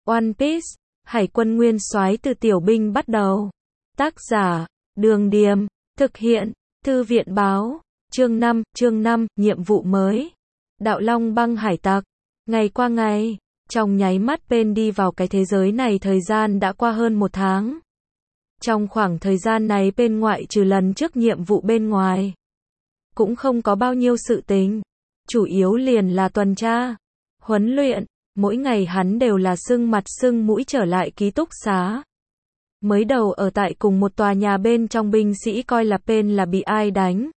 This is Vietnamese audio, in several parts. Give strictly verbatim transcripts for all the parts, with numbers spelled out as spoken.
One Piece, Hải quân nguyên soái từ tiểu binh bắt đầu. Tác giả, Đường Điềm, thực hiện, Thư viện báo, chương năm, chương năm, nhiệm vụ mới. Đạo Long băng hải tặc. Ngày qua ngày, trong nháy mắt Pain đi vào cái thế giới này thời gian đã qua hơn một tháng. Trong khoảng thời gian này Pain ngoại trừ lần trước nhiệm vụ bên ngoài, cũng không có bao nhiêu sự tình. Chủ yếu liền là tuần tra, huấn luyện, mỗi ngày hắn đều là sưng mặt sưng mũi trở lại ký túc xá. Mới đầu ở tại cùng một tòa nhà bên trong binh sĩ coi là Pain là bị ai đánh.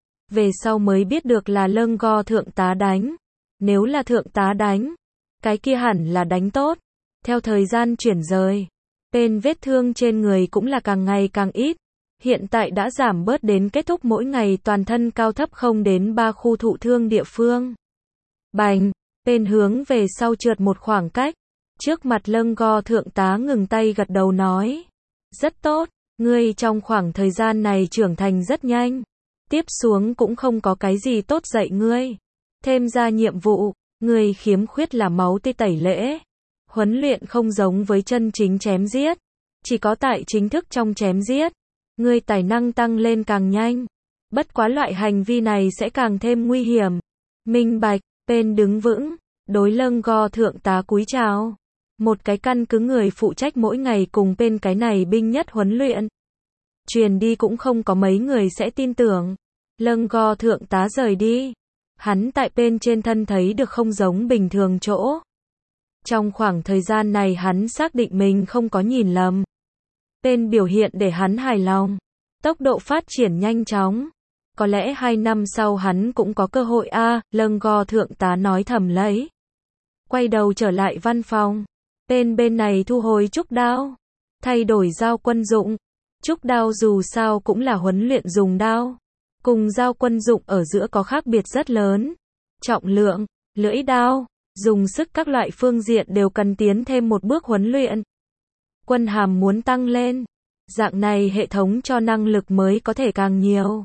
Về sau mới biết được là Lâng Go thượng tá đánh. Nếu là thượng tá đánh, cái kia hẳn là đánh tốt. Theo thời gian chuyển rời, Pain vết thương trên người cũng là càng ngày càng ít. Hiện tại đã giảm bớt đến kết thúc mỗi ngày toàn thân cao thấp không đến ba khu thụ thương địa phương. Bành, Pain hướng về sau trượt một khoảng cách. Trước mặt Lâng Go thượng tá ngừng tay gật đầu nói. Rất tốt, ngươi trong khoảng thời gian này trưởng thành rất nhanh. Tiếp xuống cũng không có cái gì tốt dạy ngươi. Thêm ra nhiệm vụ, ngươi khiếm khuyết là máu tê tẩy lễ. Huấn luyện không giống với chân chính chém giết. Chỉ có tại chính thức trong chém giết, ngươi tài năng tăng lên càng nhanh. Bất quá loại hành vi này sẽ càng thêm nguy hiểm. Minh bạch, Pain đứng vững, đối Lâng Go thượng tá cúi chào. Một cái căn cứ người phụ trách mỗi ngày cùng Pain cái này binh nhất huấn luyện. Truyền đi cũng không có mấy người sẽ tin tưởng. Lâng Go thượng tá rời đi. Hắn tại Pain trên thân thấy được không giống bình thường chỗ. Trong khoảng thời gian này hắn xác định mình không có nhìn lầm. Pain biểu hiện để hắn hài lòng. Tốc độ phát triển nhanh chóng. Có lẽ hai năm sau hắn cũng có cơ hội a, à, Lâng Go thượng tá nói thầm lấy. Quay đầu trở lại văn phòng. Pain bên này thu hồi trúc đao. Thay đổi dao quân dụng. Trúc đao dù sao cũng là huấn luyện dùng đao. Cùng dao quân dụng ở giữa có khác biệt rất lớn. Trọng lượng, lưỡi đao, dùng sức các loại phương diện đều cần tiến thêm một bước huấn luyện. Quân hàm muốn tăng lên. Dạng này hệ thống cho năng lực mới có thể càng nhiều.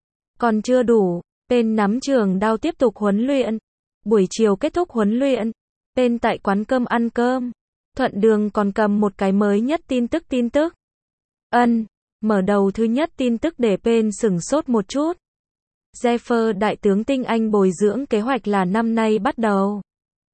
Còn chưa đủ, Pain nắm trường đao tiếp tục huấn luyện. Buổi chiều kết thúc huấn luyện, Pain tại quán cơm ăn cơm. Thuận đường còn cầm một cái mới nhất tin tức tin tức. Ân, mở đầu thứ nhất tin tức để Pain sửng sốt một chút. Zephyr đại tướng tinh anh bồi dưỡng kế hoạch là năm nay bắt đầu.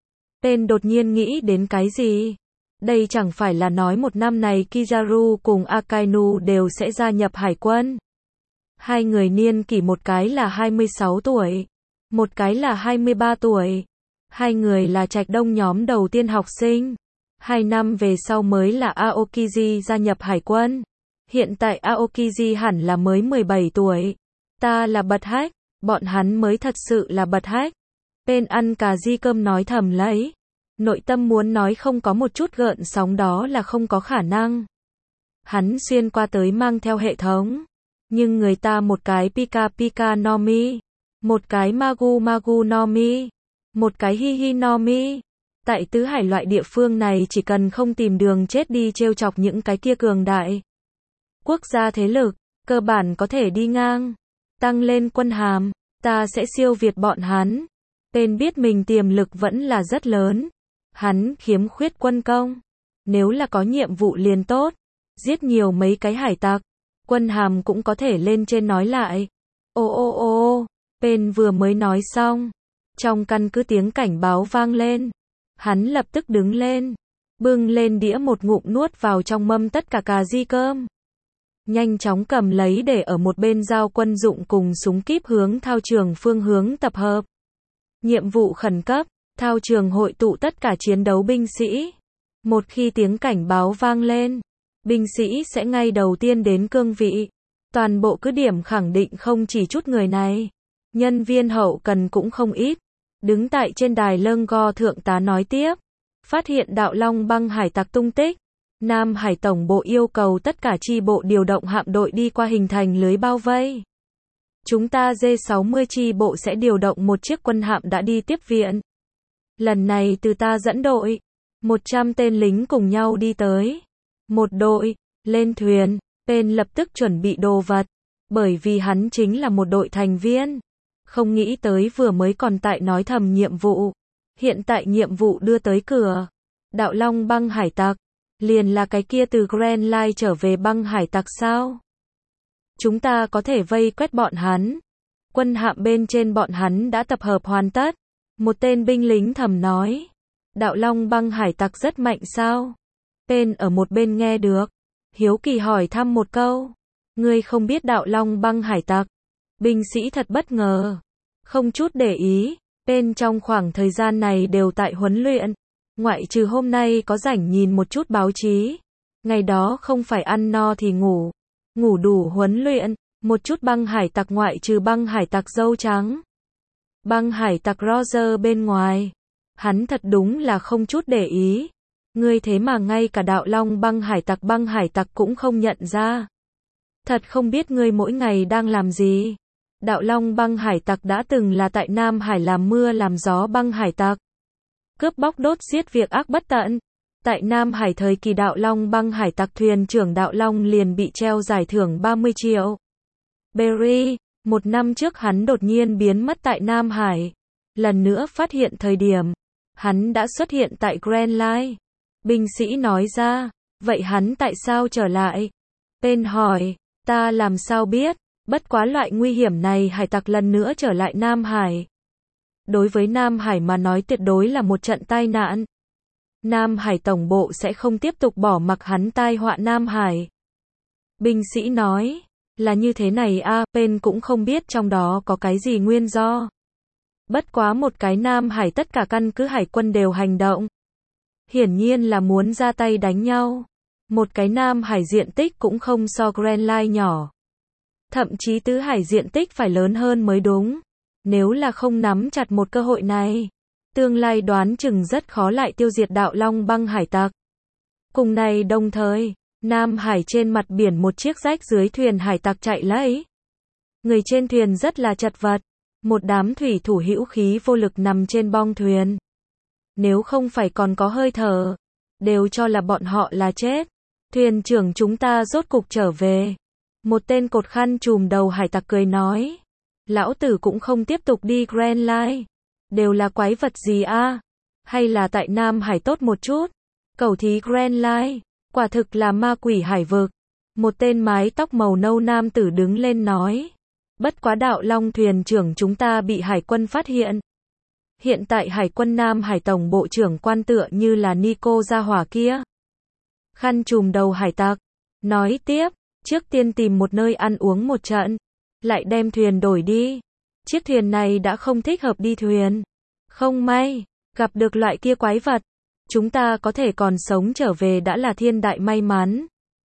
Pain đột nhiên nghĩ đến cái gì? Đây chẳng phải là nói một năm này Kizaru cùng Akainu đều sẽ gia nhập hải quân. Hai người niên kỷ một cái là hai mươi sáu tuổi, một cái là hai mươi ba tuổi. Hai người là trạch đông nhóm đầu tiên học sinh. Hai năm về sau mới là Aokiji gia nhập hải quân. Hiện tại Aokiji hẳn là mới mười bảy tuổi. Ta là bật hách, bọn hắn mới thật sự là bật hách. Pain ăn cà ri cơm nói thầm lấy. Nội tâm muốn nói không có một chút gợn sóng đó là không có khả năng. Hắn xuyên qua tới mang theo hệ thống. Nhưng người ta một cái Pika Pika no Mi, một cái Magu Magu no Mi, một cái Hi Hi no Mi. Tại tứ hải loại địa phương này chỉ cần không tìm đường chết đi trêu chọc những cái kia cường đại quốc gia thế lực, cơ bản có thể đi ngang. Tăng lên quân hàm, ta sẽ siêu việt bọn hắn. Pain biết mình tiềm lực vẫn là rất lớn. Hắn khiếm khuyết quân công. Nếu là có nhiệm vụ liền tốt. Giết nhiều mấy cái hải tặc. Quân hàm cũng có thể lên trên nói lại. Ô ô ô, Pain vừa mới nói xong. Trong căn cứ tiếng cảnh báo vang lên. Hắn lập tức đứng lên. Bưng lên đĩa một ngụm nuốt vào trong mâm tất cả cà ri cơm. Nhanh chóng cầm lấy để ở một bên dao quân dụng cùng súng kíp hướng thao trường phương hướng tập hợp. Nhiệm vụ khẩn cấp, thao trường hội tụ tất cả chiến đấu binh sĩ. Một khi tiếng cảnh báo vang lên, binh sĩ sẽ ngay đầu tiên đến cương vị. Toàn bộ cứ điểm khẳng định không chỉ chút người này. Nhân viên hậu cần cũng không ít. Đứng tại trên đài Lâng Go thượng tá nói tiếp. Phát hiện đạo Long băng hải tặc tung tích. Nam Hải Tổng bộ yêu cầu tất cả chi bộ điều động hạm đội đi qua hình thành lưới bao vây. Chúng ta G sáu mươi chi bộ sẽ điều động một chiếc quân hạm đã đi tiếp viện. Lần này từ ta dẫn đội. một trăm tên lính cùng nhau đi tới. Một đội, lên thuyền. Pain lập tức chuẩn bị đồ vật. Bởi vì hắn chính là một đội thành viên. Không nghĩ tới vừa mới còn tại nói thầm nhiệm vụ. Hiện tại nhiệm vụ đưa tới cửa. Đạo Long băng hải tặc, liền là cái kia từ Grand Line trở về băng hải tặc sao? Chúng ta có thể vây quét bọn hắn. Quân hạm bên trên bọn hắn đã tập hợp hoàn tất. Một tên binh lính thầm nói. Đạo Long băng hải tặc rất mạnh sao? Tên ở một bên nghe được. Hiếu kỳ hỏi thăm một câu. Ngươi không biết Đạo Long băng hải tặc. Binh sĩ thật bất ngờ. Không chút để ý. Tên trong khoảng thời gian này đều tại huấn luyện. Ngoại trừ hôm nay có rảnh nhìn một chút báo chí. Ngày đó không phải ăn no thì ngủ. Ngủ đủ huấn luyện. Một chút băng hải tặc ngoại trừ băng hải tặc dâu trắng. Băng hải tặc Roger bên ngoài. Hắn thật đúng là không chút để ý. Ngươi thế mà ngay cả Đạo Long băng hải tặc băng hải tặc cũng không nhận ra. Thật không biết ngươi mỗi ngày đang làm gì. Đạo Long băng hải tặc đã từng là tại Nam Hải làm mưa làm gió băng hải tặc. Cướp bóc đốt giết việc ác bất tận. Tại Nam Hải thời kỳ Đạo Long băng hải tặc thuyền trưởng Đạo Long liền bị treo giải thưởng ba mươi triệu. Berry, một năm trước hắn đột nhiên biến mất tại Nam Hải. Lần nữa phát hiện thời điểm, hắn đã xuất hiện tại Grand Line. Binh sĩ nói ra, vậy hắn tại sao trở lại? Tên hỏi, ta làm sao biết, bất quá loại nguy hiểm này hải tặc lần nữa trở lại Nam Hải. Đối với Nam Hải mà nói tuyệt đối là một trận tai nạn. Nam Hải tổng bộ sẽ không tiếp tục bỏ mặc hắn tai họa Nam Hải. Binh sĩ nói, là như thế này a, à, Pen cũng không biết trong đó có cái gì nguyên do. Bất quá một cái Nam Hải tất cả căn cứ hải quân đều hành động. Hiển nhiên là muốn ra tay đánh nhau. Một cái Nam Hải diện tích cũng không so Grand Line nhỏ. Thậm chí tứ hải diện tích phải lớn hơn mới đúng. Nếu là không nắm chặt một cơ hội này, tương lai đoán chừng rất khó lại tiêu diệt Đạo Long băng hải tặc. Cùng này đồng thời, Nam Hải trên mặt biển một chiếc rách dưới thuyền hải tặc chạy lấy. Người trên thuyền rất là chật vật. Một đám thủy thủ hữu khí vô lực nằm trên bong thuyền. Nếu không phải còn có hơi thở, đều cho là bọn họ là chết. Thuyền trưởng chúng ta rốt cục trở về. Một tên cột khăn trùm đầu hải tặc cười nói. Lão tử cũng không tiếp tục đi Grand Line. Đều là quái vật gì a? Hay là tại Nam Hải tốt một chút? Cầu thí Grand Line, quả thực là ma quỷ hải vực. Một tên mái tóc màu nâu nam tử đứng lên nói. Bất quá Đạo Long thuyền trưởng chúng ta bị hải quân phát hiện. Hiện tại hải quân Nam Hải tổng bộ trưởng quan tựa như là Nico gia hỏa kia. Khăn trùm đầu hải tặc. Nói tiếp, trước tiên tìm một nơi ăn uống một trận. Lại đem thuyền đổi đi. Chiếc thuyền này đã không thích hợp đi thuyền. Không may, gặp được loại kia quái vật. Chúng ta có thể còn sống trở về đã là thiên đại may mắn.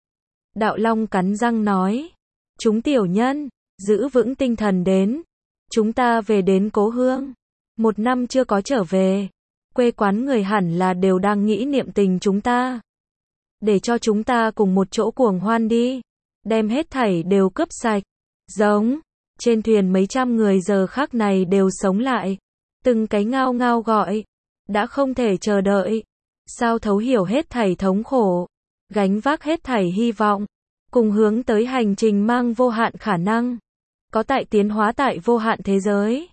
Đạo Long cắn răng nói. Chúng tiểu nhân, giữ vững tinh thần đến. Chúng ta về đến cố hương. Một năm chưa có trở về. Quê quán người hẳn là đều đang nghĩ niệm tình chúng ta. Để cho chúng ta cùng một chỗ cuồng hoan đi. Đem hết thảy đều cướp sạch. Giống. Trên thuyền mấy trăm người giờ khắc này đều sống lại. Từng cái ngao ngao gọi. Đã không thể chờ đợi. Sao thấu hiểu hết thảy thống khổ. Gánh vác hết thảy hy vọng. Cùng hướng tới hành trình mang vô hạn khả năng. Có tại tiến hóa tại vô hạn thế giới.